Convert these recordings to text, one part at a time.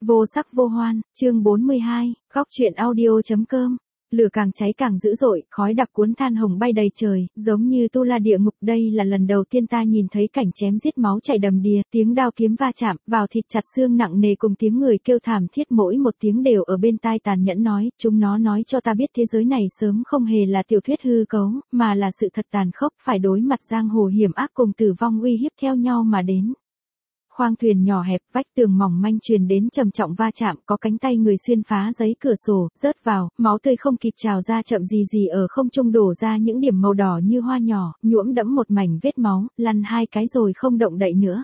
Vô sắc vô hoan, chương 42, góc truyện audio.com. Lửa càng cháy càng dữ dội, khói đặc cuốn than hồng bay đầy trời, giống như tu la địa ngục. Đây là lần đầu tiên ta nhìn thấy cảnh chém giết máu chảy đầm đìa, tiếng đao kiếm va chạm vào thịt chặt xương nặng nề cùng tiếng người kêu thảm thiết, mỗi một tiếng đều ở bên tai tàn nhẫn nói, chúng nó nói cho ta biết thế giới này sớm không hề là tiểu thuyết hư cấu, mà là sự thật tàn khốc, phải đối mặt giang hồ hiểm ác cùng tử vong uy hiếp theo nhau mà đến. Khoang thuyền nhỏ hẹp, vách tường mỏng manh truyền đến trầm trọng va chạm, có cánh tay người xuyên phá giấy cửa sổ, rớt vào, máu tươi không kịp trào ra, chậm gì ở không trung đổ ra những điểm màu đỏ như hoa nhỏ, nhuộm đẫm một mảnh vết máu, lăn hai cái rồi không động đậy nữa.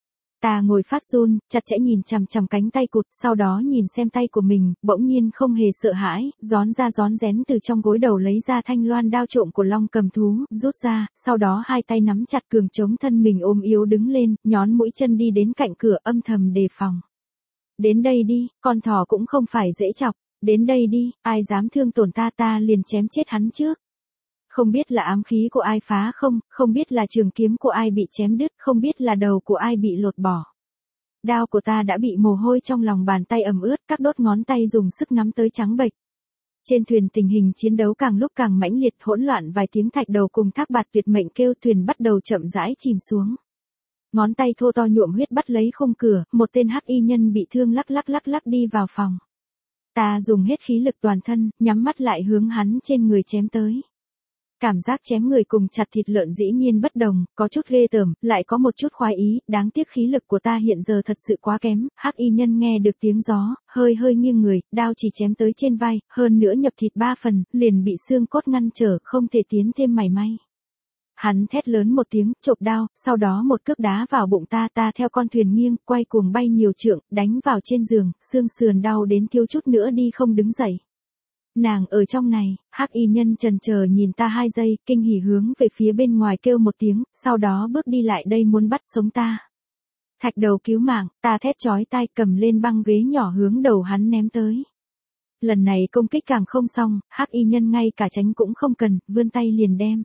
Ta ngồi phát run, chặt chẽ nhìn chằm chằm cánh tay cụt, sau đó nhìn xem tay của mình, bỗng nhiên không hề sợ hãi, rón rén từ trong gối đầu lấy ra thanh loan đao trộm của Long Cầm Thú, rút ra, sau đó hai tay nắm chặt cường chống thân mình ôm yếu đứng lên, nhón mũi chân đi đến cạnh cửa âm thầm đề phòng. Đến đây đi, con thỏ cũng không phải dễ chọc, đến đây đi, ai dám thương tổn ta, ta liền chém chết hắn trước. Không biết là ám khí của ai phá không biết là trường kiếm của ai bị chém đứt, không biết là đầu của ai bị lột bỏ. Đao của ta đã bị mồ hôi trong lòng bàn tay ẩm ướt, các đốt ngón tay dùng sức nắm tới trắng bệch. Trên thuyền tình hình chiến đấu càng lúc càng mãnh liệt, hỗn loạn, vài tiếng thạch đầu cùng thác bạt tuyệt mệnh kêu, thuyền bắt đầu chậm rãi chìm xuống. Ngón tay thô to nhuộm huyết bắt lấy khung cửa, một tên hắc y nhân bị thương lắc lắc đi vào phòng. Ta dùng hết khí lực toàn thân, nhắm mắt lại hướng hắn trên người chém tới. Cảm giác chém người cùng chặt thịt lợn dĩ nhiên bất đồng, có chút ghê tởm, lại có một chút khoái ý, đáng tiếc khí lực của ta hiện giờ thật sự quá kém. Hắc y nhân nghe được tiếng gió, hơi nghiêng người, đao chỉ chém tới trên vai, hơn nữa nhập thịt 3 phần, liền bị xương cốt ngăn trở, không thể tiến thêm mảy may. Hắn thét lớn một tiếng, chộp đao, sau đó một cước đá vào bụng ta, theo con thuyền nghiêng, quay cuồng bay nhiều trượng, đánh vào trên giường, xương sườn đau đến thiếu chút nữa đi không đứng dậy. Nàng ở trong này, hắc y nhân chần chờ nhìn ta 2 giây, kinh hỉ hướng về phía bên ngoài kêu một tiếng, sau đó bước đi lại đây muốn bắt sống ta. Thạch đầu cứu mạng, ta thét chói tai, cầm lên băng ghế nhỏ hướng đầu hắn ném tới. Lần này công kích càng không xong, hắc y nhân ngay cả tránh cũng không cần, vươn tay liền đem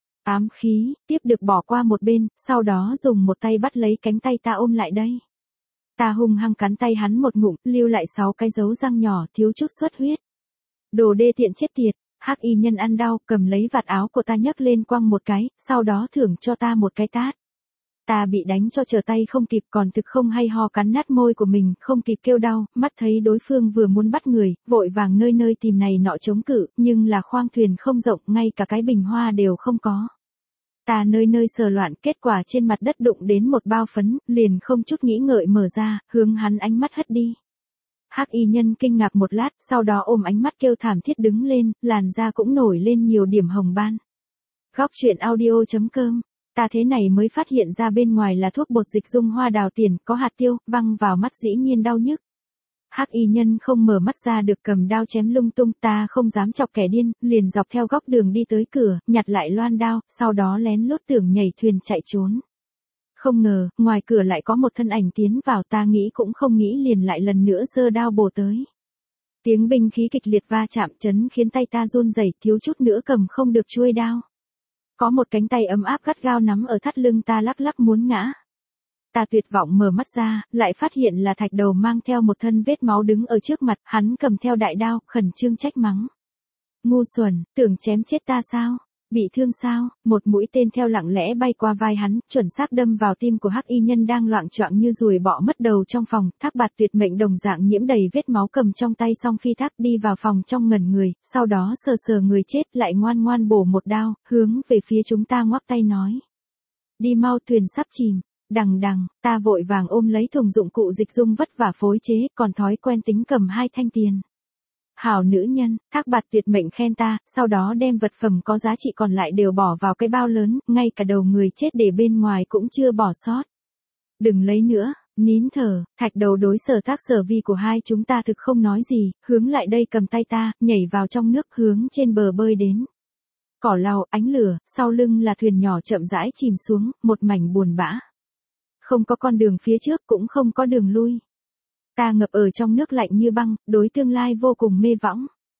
ám khí tiếp được bỏ qua một bên, sau đó dùng một tay bắt lấy cánh tay ta ôm lại đây. Ta hung hăng cắn tay hắn một ngụm, lưu lại 6 cái dấu răng nhỏ, thiếu chút xuất huyết. Đồ đê tiện chết tiệt. Hắc y nhân ăn đau, cầm lấy vạt áo của ta nhấc lên quăng một cái, sau đó thưởng cho ta một cái tát. Ta bị đánh cho trở tay không kịp, còn thực không hay ho cắn nát môi của mình, không kịp kêu đau, mắt thấy đối phương vừa muốn bắt người, vội vàng nơi tìm này nọ chống cự, nhưng là khoang thuyền không rộng, ngay cả cái bình hoa đều không có. Ta nơi sờ loạn, kết quả trên mặt đất đụng đến một bao phấn, liền không chút nghĩ ngợi mở ra, hướng hắn ánh mắt hất đi. Hắc y nhân kinh ngạc một lát, sau đó ôm ánh mắt kêu thảm thiết đứng lên, làn da cũng nổi lên nhiều điểm hồng ban. Góc truyện audio.com. Ta thế này mới phát hiện ra bên ngoài là thuốc bột dịch dung hoa đào tiền, có hạt tiêu, văng vào mắt dĩ nhiên đau nhức. Hắc y nhân không mở mắt ra được, cầm đao chém lung tung, ta không dám chọc kẻ điên, liền dọc theo góc đường đi tới cửa, nhặt lại loan đao, sau đó lén lút tưởng nhảy thuyền chạy trốn. Không ngờ, ngoài cửa lại có một thân ảnh tiến vào, ta nghĩ cũng không nghĩ liền lại lần nữa giơ đao bổ tới. Tiếng binh khí kịch liệt va chạm chấn khiến tay ta run rẩy, thiếu chút nữa cầm không được chuôi đao. Có một cánh tay ấm áp gắt gao nắm ở thắt lưng ta, lắc muốn ngã. Ta tuyệt vọng mở mắt ra, lại phát hiện là thạch đầu mang theo một thân vết máu đứng ở trước mặt, hắn cầm theo đại đao, khẩn trương trách mắng. Ngu xuẩn, tưởng chém chết ta sao? Bị thương sao? Một mũi tên theo lặng lẽ bay qua vai hắn, chuẩn xác đâm vào tim của hắc y nhân đang loạng choạng như ruồi bọ mất đầu trong phòng. Thác bạt tuyệt mệnh đồng dạng nhiễm đầy vết máu cầm trong tay song phi thác đi vào phòng trong ngẩn người, sau đó sờ người chết, lại ngoan bổ một đao, hướng về phía chúng ta ngoắc tay nói. Đi mau, thuyền sắp chìm. Đằng, ta vội vàng ôm lấy thùng dụng cụ dịch dung vất vả phối chế, còn thói quen tính cầm 2 thanh tiền. Hảo nữ nhân, thác bạt tuyệt mệnh khen ta, sau đó đem vật phẩm có giá trị còn lại đều bỏ vào cái bao lớn, ngay cả đầu người chết để bên ngoài cũng chưa bỏ sót. Đừng lấy nữa, nín thở, thạch đầu đối sở tác sở vi của hai chúng ta thực không nói gì, hướng lại đây cầm tay ta, nhảy vào trong nước hướng trên bờ bơi đến. Cỏ lau, ánh lửa, sau lưng là thuyền nhỏ chậm rãi chìm xuống, một mảnh buồn bã. Không có con đường phía trước cũng không có đường lui. Ta ngập ở trong nước lạnh như băng, đối tương lai vô cùng mê võng.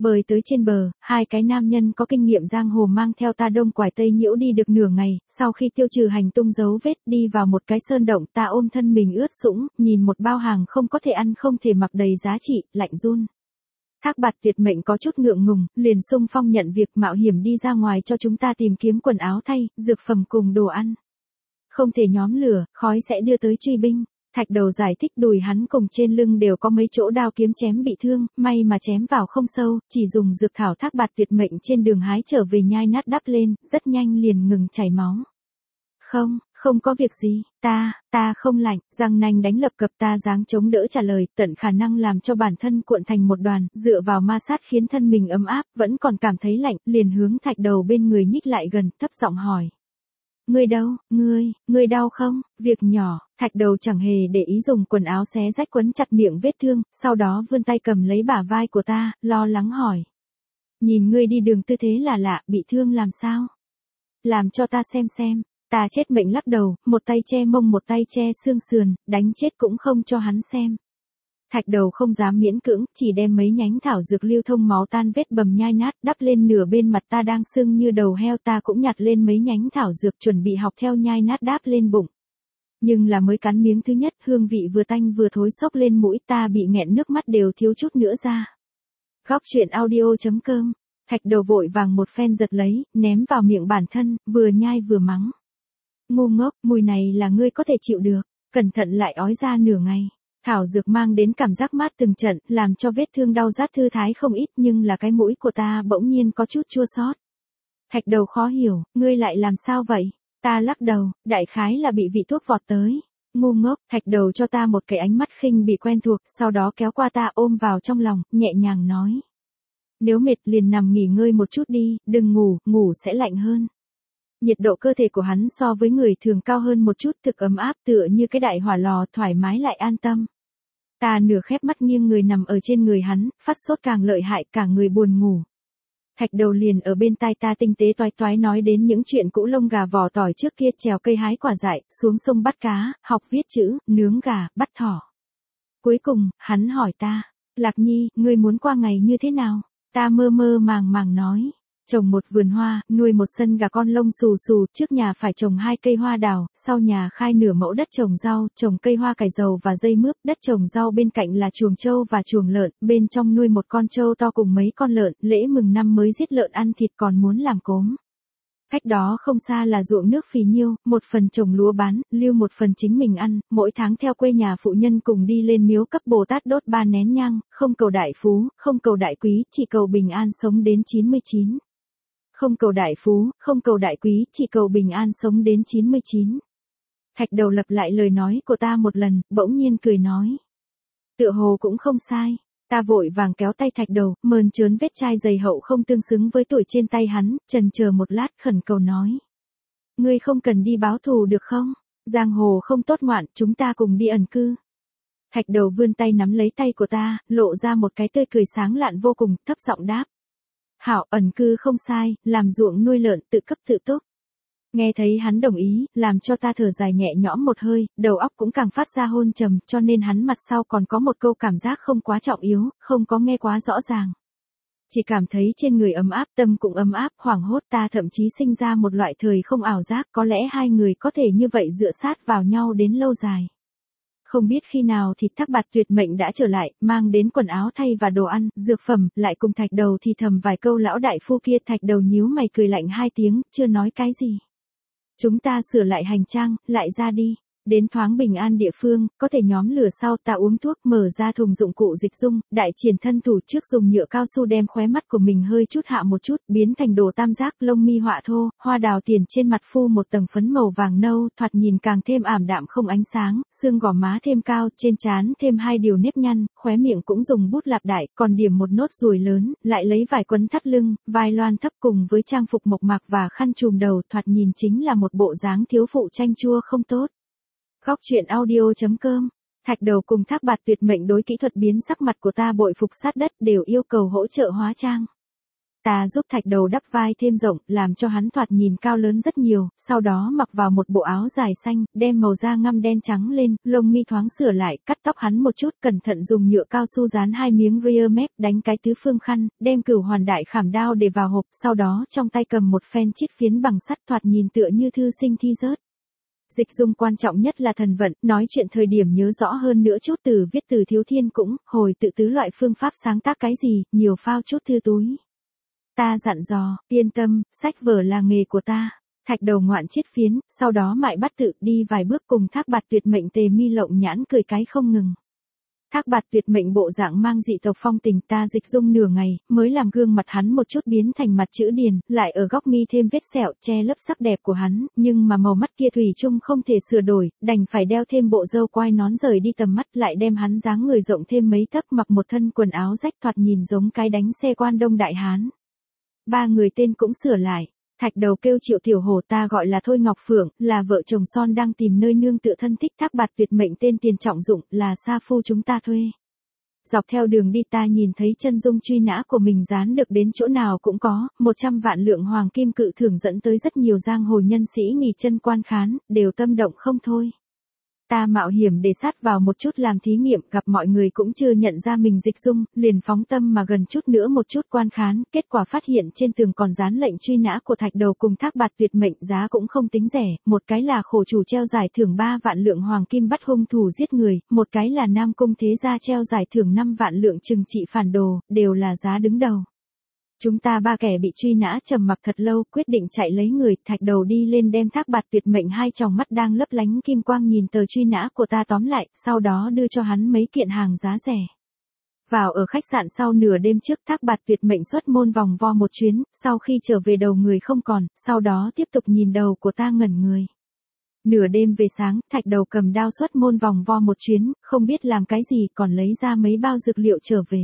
Bơi tới trên bờ, hai cái nam nhân có kinh nghiệm giang hồ mang theo ta đông quải tây nhiễu đi được nửa ngày, sau khi tiêu trừ hành tung dấu vết đi vào một cái sơn động, ta ôm thân mình ướt sũng, nhìn một bao hàng không có thể ăn không thể mặc đầy giá trị, lạnh run. Thác Bạt Tuyệt Mệnh có chút ngượng ngùng, liền xung phong nhận việc mạo hiểm đi ra ngoài cho chúng ta tìm kiếm quần áo thay, dược phẩm cùng đồ ăn. Không thể nhóm lửa, khói sẽ đưa tới truy binh. Thạch Đầu giải thích đùi hắn cùng trên lưng đều có mấy chỗ đao kiếm chém bị thương, may mà chém vào không sâu, chỉ dùng dược thảo Thác Bạt Tuyệt Mệnh trên đường hái trở về nhai nát đắp lên, rất nhanh liền ngừng chảy máu. Không có việc gì, ta không lạnh, răng nanh đánh lập cập ta dáng chống đỡ trả lời, tận khả năng làm cho bản thân cuộn thành một đoàn, dựa vào ma sát khiến thân mình ấm áp, vẫn còn cảm thấy lạnh, liền hướng Thạch Đầu bên người nhích lại gần, thấp giọng hỏi. Ngươi đâu, ngươi đau không? Việc nhỏ, Thạch Đầu chẳng hề để ý dùng quần áo xé rách quấn chặt miệng vết thương, sau đó vươn tay cầm lấy bả vai của ta, lo lắng hỏi. Nhìn ngươi đi đường tư thế là lạ, bị thương làm sao? Làm cho ta xem. Ta chết mệnh lắc đầu, một tay che mông một tay che xương sườn, đánh chết cũng không cho hắn xem. Thạch Đầu không dám miễn cưỡng, chỉ đem mấy nhánh thảo dược lưu thông máu tan vết bầm nhai nát, đắp lên nửa bên mặt ta đang sưng như đầu heo, ta cũng nhặt lên mấy nhánh thảo dược chuẩn bị học theo nhai nát đáp lên bụng. Nhưng là mới cắn miếng thứ nhất, hương vị vừa tanh vừa thối xốc lên mũi, ta bị nghẹn nước mắt đều thiếu chút nữa ra. Góc truyện audio.com. Thạch Đầu vội vàng một phen giật lấy, ném vào miệng bản thân, vừa nhai vừa mắng. Ngu ngốc, mùi này là ngươi có thể chịu được, cẩn thận lại ói ra nửa ngày. Thảo dược mang đến cảm giác mát từng trận, làm cho vết thương đau rát thư thái không ít, nhưng là cái mũi của ta bỗng nhiên có chút chua xót. Thạch Đầu khó hiểu, ngươi lại làm sao vậy? Ta lắc đầu, đại khái là bị vị thuốc vọt tới. Ngu ngốc, Thạch Đầu cho ta một cái ánh mắt khinh bị quen thuộc, sau đó kéo qua ta ôm vào trong lòng, nhẹ nhàng nói. Nếu mệt liền nằm nghỉ ngơi một chút đi, đừng ngủ sẽ lạnh hơn. Nhiệt độ cơ thể của hắn so với người thường cao hơn một chút, thực ấm áp tựa như cái đại hỏa lò, thoải mái lại an tâm. Ta nửa khép mắt nghiêng người nằm ở trên người hắn, phát sốt càng lợi hại, cả người buồn ngủ. Thạch Đầu liền ở bên tai ta tinh tế toái toái nói đến những chuyện cũ lông gà vỏ tỏi trước kia, trèo cây hái quả dại, xuống sông bắt cá, học viết chữ, nướng gà, bắt thỏ. Cuối cùng, hắn hỏi ta, Lạc Nhi, ngươi muốn qua ngày như thế nào? Ta mơ màng nói. Trồng một vườn hoa, nuôi một sân gà con lông xù xù, trước nhà phải trồng 2 cây hoa đào, sau nhà khai nửa mẫu đất trồng rau, trồng cây hoa cải dầu và dây mướp, đất trồng rau bên cạnh là chuồng trâu và chuồng lợn, bên trong nuôi một con trâu to cùng mấy con lợn, lễ mừng năm mới giết lợn ăn thịt còn muốn làm cốm. Cách đó không xa là ruộng nước phì nhiêu, một phần trồng lúa bán, lưu một phần chính mình ăn, mỗi tháng theo quê nhà phụ nhân cùng đi lên miếu cấp Bồ Tát đốt 3 nén nhang, không cầu đại phú, không cầu đại quý, chỉ cầu bình an sống đến 99. Không cầu đại phú, không cầu đại quý, chỉ cầu bình an sống đến 99. Thạch Đầu lặp lại lời nói của ta một lần, bỗng nhiên cười nói. Tựa hồ cũng không sai. Ta vội vàng kéo tay Thạch Đầu, mơn trớn vết chai dày hậu không tương xứng với tuổi trên tay hắn, chần chờ một lát khẩn cầu nói. Ngươi không cần đi báo thù được không? Giang hồ không tốt ngoạn, chúng ta cùng đi ẩn cư. Thạch Đầu vươn tay nắm lấy tay của ta, lộ ra một cái tươi cười sáng lạn vô cùng, thấp giọng đáp. Hảo, ẩn cư không sai, làm ruộng nuôi lợn tự cấp tự túc. Nghe thấy hắn đồng ý, làm cho ta thở dài nhẹ nhõm một hơi, đầu óc cũng càng phát ra hôn trầm, cho nên hắn mặt sau còn có một câu cảm giác không quá trọng yếu, không có nghe quá rõ ràng. Chỉ cảm thấy trên người ấm áp, tâm cũng ấm áp, hoảng hốt, ta thậm chí sinh ra một loại thời không ảo giác, có lẽ hai người có thể như vậy dựa sát vào nhau đến lâu dài. Không biết khi nào thì Thác Bạt Tuyệt Mệnh đã trở lại, mang đến quần áo thay và đồ ăn, dược phẩm, lại cùng Thạch Đầu thì thầm vài câu. Lão đại phu kia Thạch Đầu nhíu mày cười lạnh 2 tiếng, chưa nói cái gì. Chúng ta sửa lại hành trang, lại ra đi. Đến thoáng bình an địa phương, có thể nhóm lửa sau, ta uống thuốc, mở ra thùng dụng cụ dịch dung, đại triển thân thủ trước dùng nhựa cao su đem khóe mắt của mình hơi chút hạ một chút, biến thành đồ tam giác, lông mi họa thô, hoa đào tiền trên mặt phu một tầng phấn màu vàng nâu, thoạt nhìn càng thêm ảm đạm không ánh sáng, xương gò má thêm cao, trên trán thêm 2 điều nếp nhăn, khóe miệng cũng dùng bút lạp đại, còn điểm một nốt ruồi lớn, lại lấy vải quấn thắt lưng, vai loan thấp cùng với trang phục mộc mạc và khăn trùm đầu, thoạt nhìn chính là một bộ dáng thiếu phụ chanh chua không tốt. Góc truyện audio.com. Thạch Đầu cùng Thác Bạt Tuyệt Mệnh đối kỹ thuật biến sắc mặt của ta bội phục sát đất, đều yêu cầu hỗ trợ hóa trang. Ta giúp thạch đầu đắp vai thêm rộng, làm cho hắn thoạt nhìn cao lớn rất nhiều, sau đó mặc vào một bộ áo dài xanh, đem màu da ngăm đen trắng lên, lông mi thoáng sửa lại, cắt tóc hắn một chút, cẩn thận dùng nhựa cao su dán 2 miếng rear mép, đánh cái tứ phương khăn, đem cửu hoàn đại khảm đao để vào hộp, sau đó trong tay cầm một phen chiết phiến bằng sắt thoạt nhìn tựa như thư sinh thi rớt. Dịch Dung quan trọng nhất là thần vận, nói chuyện thời điểm nhớ rõ hơn nữa chút từ viết từ thiếu thiên cũng, hồi tự tứ loại phương pháp sáng tác cái gì, nhiều phao chút thư túi. Ta dặn dò, yên tâm, sách vở là nghề của ta. Thạch đầu ngoạn chiết phiến, sau đó mại bắt tự đi vài bước cùng Thác Bạt Tuyệt Mệnh Tề mi lộng nhãn cười cái không ngừng. Thác Bạt Tuyệt Mệnh bộ dạng mang dị tộc phong tình, ta Dịch Dung nửa ngày, mới làm gương mặt hắn một chút biến thành mặt chữ điền, lại ở góc mi thêm vết sẹo che lấp sắc đẹp của hắn, nhưng mà màu mắt kia thủy chung không thể sửa đổi, đành phải đeo thêm bộ râu quai nón rời đi tầm mắt, lại đem hắn dáng người rộng thêm mấy tấc, mặc một thân quần áo rách thoạt nhìn giống cái đánh xe quan đông đại hán. Ba người tên cũng sửa lại. Thạch đầu kêu Triệu Tiểu Hổ, ta gọi là Thôi Ngọc Phượng, là vợ chồng son đang tìm nơi nương tựa thân thích. Thác Bạt Tuyệt Mệnh tên Tiền Trọng Dụng, là sa phu chúng ta thuê. Dọc theo đường đi ta nhìn thấy chân dung truy nã của mình dán được đến chỗ nào cũng có, 100 vạn lượng hoàng kim cự thưởng dẫn tới rất nhiều giang hồ nhân sĩ nghỉ chân quan khán, đều tâm động không thôi. Ta mạo hiểm để sát vào một chút làm thí nghiệm, gặp mọi người cũng chưa nhận ra mình Dịch Dung, liền phóng tâm mà gần chút nữa một chút quan khán, kết quả phát hiện trên tường còn dán lệnh truy nã của Thạch đầu cùng Thác Bạt Tuyệt Mệnh, giá cũng không tính rẻ, một cái là khổ chủ treo giải thưởng 3 vạn lượng hoàng kim bắt hung thủ giết người, một cái là Nam Cung thế gia treo giải thưởng 5 vạn lượng trừng trị phản đồ, đều là giá đứng đầu. Chúng ta ba kẻ bị truy nã trầm mặc thật lâu, quyết định chạy lấy người. Thạch đầu đi lên đem Thác Bạt Tuyệt Mệnh hai tròng mắt đang lấp lánh kim quang nhìn tờ truy nã của ta tóm lại, sau đó đưa cho hắn mấy kiện hàng giá rẻ. Vào ở khách sạn sau nửa đêm trước, Thác Bạt Tuyệt Mệnh xuất môn vòng vo một chuyến, sau khi trở về đầu người không còn, sau đó tiếp tục nhìn đầu của ta ngẩn người. Nửa đêm về sáng, Thạch đầu cầm đao xuất môn vòng vo một chuyến, không biết làm cái gì, còn lấy ra mấy bao dược liệu trở về.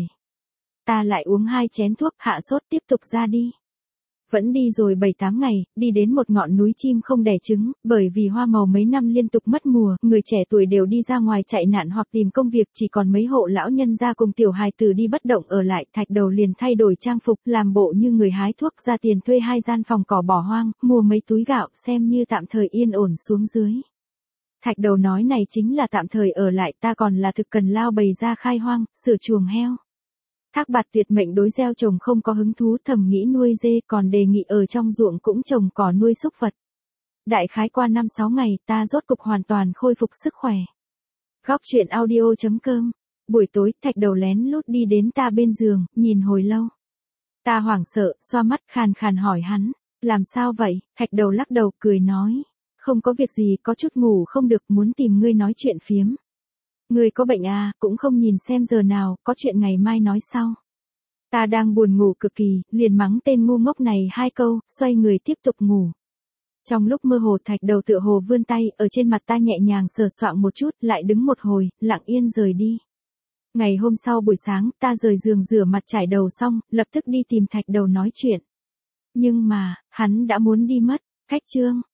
Ta lại uống 2 chén thuốc, hạ sốt, tiếp tục ra đi. Vẫn đi rồi 7-8 ngày, đi đến một ngọn núi chim không đẻ trứng, bởi vì hoa màu mấy năm liên tục mất mùa, người trẻ tuổi đều đi ra ngoài chạy nạn hoặc tìm công việc, chỉ còn mấy hộ lão nhân gia cùng tiểu hài tử đi bất động ở lại. Thạch đầu liền thay đổi trang phục, làm bộ như người hái thuốc, ra tiền thuê 2 gian phòng cỏ bỏ hoang, mua mấy túi gạo, xem như tạm thời yên ổn xuống dưới. Thạch đầu nói này chính là tạm thời ở lại, ta còn là thực cần lao bầy ra khai hoang, sửa chuồng heo. Thác Bạt Tuyệt Mệnh đối gieo trồng không có hứng thú, thầm nghĩ nuôi dê, còn đề nghị ở trong ruộng cũng trồng cỏ nuôi súc vật. Đại khái qua 5-6 ngày, ta rốt cục hoàn toàn khôi phục sức khỏe. Góc truyện audio.com. Buổi tối, Thạch đầu lén lút đi đến ta bên giường, nhìn hồi lâu. Ta hoảng sợ, xoa mắt khàn khàn hỏi hắn, làm sao vậy? Thạch đầu lắc đầu, cười nói, không có việc gì, có chút ngủ không được, muốn tìm ngươi nói chuyện phiếm. Ngươi có bệnh à, cũng không nhìn xem giờ nào, có chuyện ngày mai nói sau. Ta đang buồn ngủ cực kỳ, liền mắng tên ngu ngốc này 2 câu, xoay người tiếp tục ngủ. Trong lúc mơ hồ, Thạch đầu tựa hồ vươn tay, ở trên mặt ta nhẹ nhàng sờ soạng một chút, lại đứng một hồi, lặng yên rời đi. Ngày hôm sau buổi sáng, ta rời giường rửa mặt trải đầu xong, lập tức đi tìm Thạch đầu nói chuyện. Nhưng mà, hắn đã muốn đi mất. Khách chương.